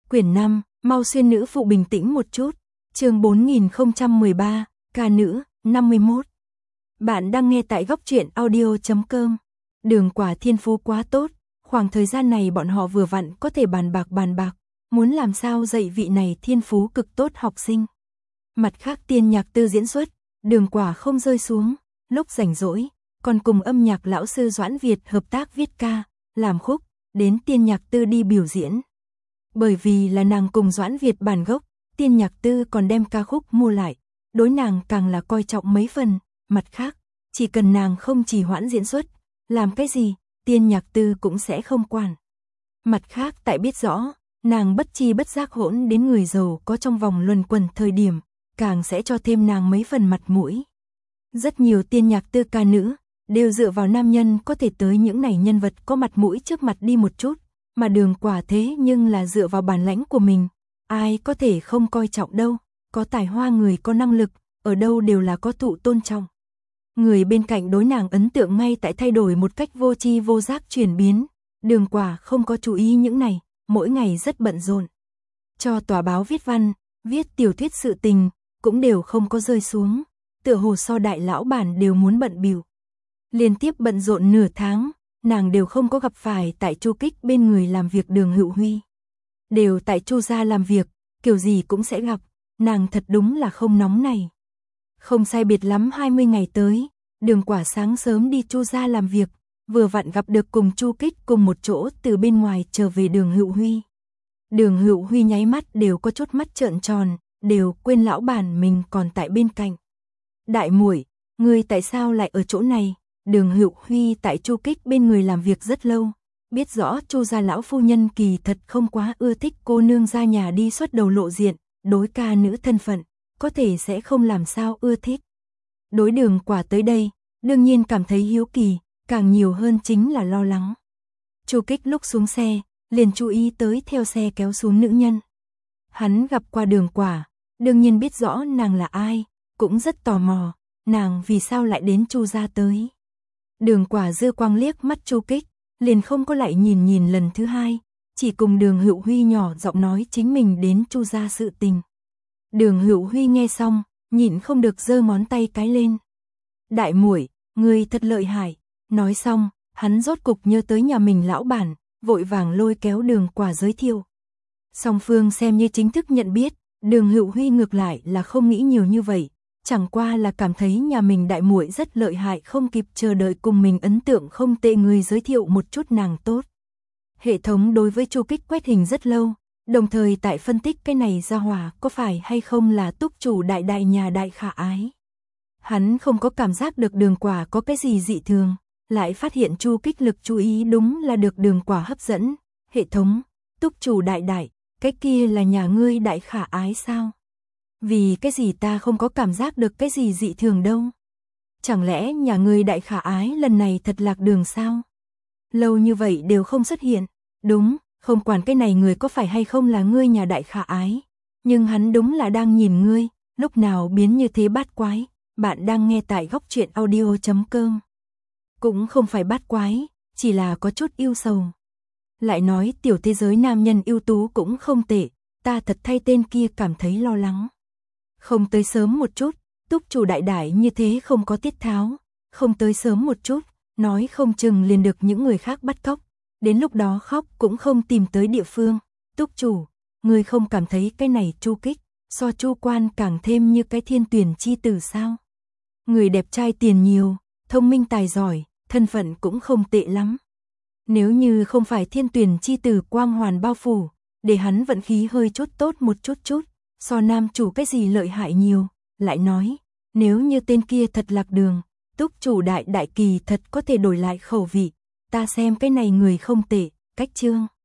Quyển 5, mau xuyên nữ phụ bình tĩnh một chút. Chương 4013, ca nữ, 51. Bạn đang nghe tại góc truyện audio.com. Đường Quả thiên phú quá tốt, khoảng thời gian này bọn họ vừa vặn có thể bàn bạc, muốn làm sao dạy vị này thiên phú cực tốt học sinh. Mặt khác Tiên Nhạc Tư diễn xuất, Đường Quả không rơi xuống, lúc rảnh rỗi, còn cùng âm nhạc lão sư Doãn Việt hợp tác viết ca, làm khúc, đến Tiên Nhạc Tư đi biểu diễn. Bởi vì là nàng cùng Doãn Việt bản gốc, Tiên Nhạc Tư còn đem ca khúc mua lại, đối nàng càng là coi trọng mấy phần, mặt khác, chỉ cần nàng không trì hoãn diễn xuất, làm cái gì, Tiên Nhạc Tư cũng sẽ không quản. Mặt khác tại biết rõ, nàng bất chi bất giác hỗn đến người giàu có trong vòng luẩn quẩn thời điểm, càng sẽ cho thêm nàng mấy phần mặt mũi. Rất nhiều Tiên Nhạc Tư ca nữ, đều dựa vào nam nhân có thể tới những này nhân vật có mặt mũi trước mặt đi một chút, mà Đường Quả thế nhưng là dựa vào bản lãnh của mình, ai có thể không coi trọng đâu, có tài hoa người có năng lực, ở đâu đều là có thụ tôn trọng. Người bên cạnh đối nàng ấn tượng ngay tại thay đổi một cách vô tri vô giác chuyển biến, Đường Quả không có chú ý những này, mỗi ngày rất bận rộn. Cho tòa báo viết văn, viết tiểu thuyết sự tình, cũng đều không có rơi xuống, tựa hồ so đại lão bản đều muốn bận bịu. Liên tiếp bận rộn nửa tháng, nàng đều không có gặp phải tại Chu Kích bên người làm việc Đường Hữu Huy. Đều tại Chu gia làm việc, kiểu gì cũng sẽ gặp, nàng thật đúng là không nóng này. Không sai biệt lắm 20 ngày tới, Đường Quả sáng sớm đi Chu gia làm việc, vừa vặn gặp được cùng Chu Kích cùng một chỗ từ bên ngoài trở về Đường Hữu Huy. Đường Hữu Huy nháy mắt đều có chút mắt trợn tròn, đều quên lão bản mình còn tại bên cạnh. Đại muội, ngươi tại sao lại ở chỗ này? Đường Hữu Huy tại Chu Kích bên người làm việc rất lâu, biết rõ Chu gia lão phu nhân kỳ thật không quá ưa thích cô nương ra nhà đi xuất đầu lộ diện, đối ca nữ thân phận, có thể sẽ không làm sao ưa thích. Đối Đường Quả tới đây, đương nhiên cảm thấy hiếu kỳ, càng nhiều hơn chính là lo lắng. Chu Kích lúc xuống xe, liền chú ý tới theo xe kéo xuống nữ nhân. Hắn gặp qua Đường Quả, đương nhiên biết rõ nàng là ai, cũng rất tò mò, nàng vì sao lại đến Chu gia tới. Đường Quả dư quang liếc mắt Chu Kích, liền không có lại nhìn lần thứ hai, chỉ cùng Đường Hữu Huy nhỏ giọng nói chính mình đến Chu gia sự tình. Đường Hữu Huy nghe xong, nhịn không được giơ ngón tay cái lên. Đại muội, ngươi thật lợi hại. Nói xong, hắn rốt cục nhớ tới nhà mình lão bản, vội vàng lôi kéo Đường Quả giới thiệu. Song phương xem như chính thức nhận biết, Đường Hữu Huy ngược lại là không nghĩ nhiều như vậy, chẳng qua là cảm thấy nhà mình đại muội rất lợi hại, không kịp chờ đợi cùng mình ấn tượng không tệ người giới thiệu một chút nàng tốt. Hệ thống đối với Chu Kích quét hình rất lâu, đồng thời tại phân tích cái này ra hỏa có phải hay không là túc chủ đại nhà đại khả ái. Hắn không có cảm giác được Đường Quả có cái gì dị thường, lại phát hiện Chu Kích lực chú ý đúng là được Đường Quả hấp dẫn. Hệ thống, túc chủ đại, cái kia là nhà ngươi đại khả ái sao? Vì cái gì ta không có cảm giác được cái gì dị thường đâu? Chẳng lẽ nhà ngươi đại khả ái lần này thật lạc đường sao? Lâu như vậy đều không xuất hiện. Đúng, không quản cái này người có phải hay không là ngươi nhà đại khả ái, nhưng hắn đúng là đang nhìn ngươi, lúc nào biến như thế bát quái. Bạn đang nghe tại góc truyện audio.com. Cũng không phải bát quái, chỉ là có chút yêu sầu. Lại nói tiểu thế giới nam nhân ưu tú cũng không tệ, ta thật thay tên kia cảm thấy lo lắng. Không tới sớm một chút, túc chủ đại như thế không có tiết tháo, không tới sớm một chút, nói không chừng liền được những người khác bắt cóc, đến lúc đó khóc cũng không tìm tới địa phương. Túc chủ, người không cảm thấy cái này Chu Kích, so Chu Quan càng thêm như cái thiên tuyển chi tử sao? Người đẹp trai tiền nhiều, thông minh tài giỏi, thân phận cũng không tệ lắm. Nếu như không phải thiên tuyển chi tử quang hoàn bao phủ, để hắn vận khí hơi chút tốt một chút, so nam chủ cái gì lợi hại nhiều. Lại nói, nếu như tên kia thật lạc đường, túc chủ đại kỳ thật có thể đổi lại khẩu vị. Ta xem cái này người không tệ, cách chương.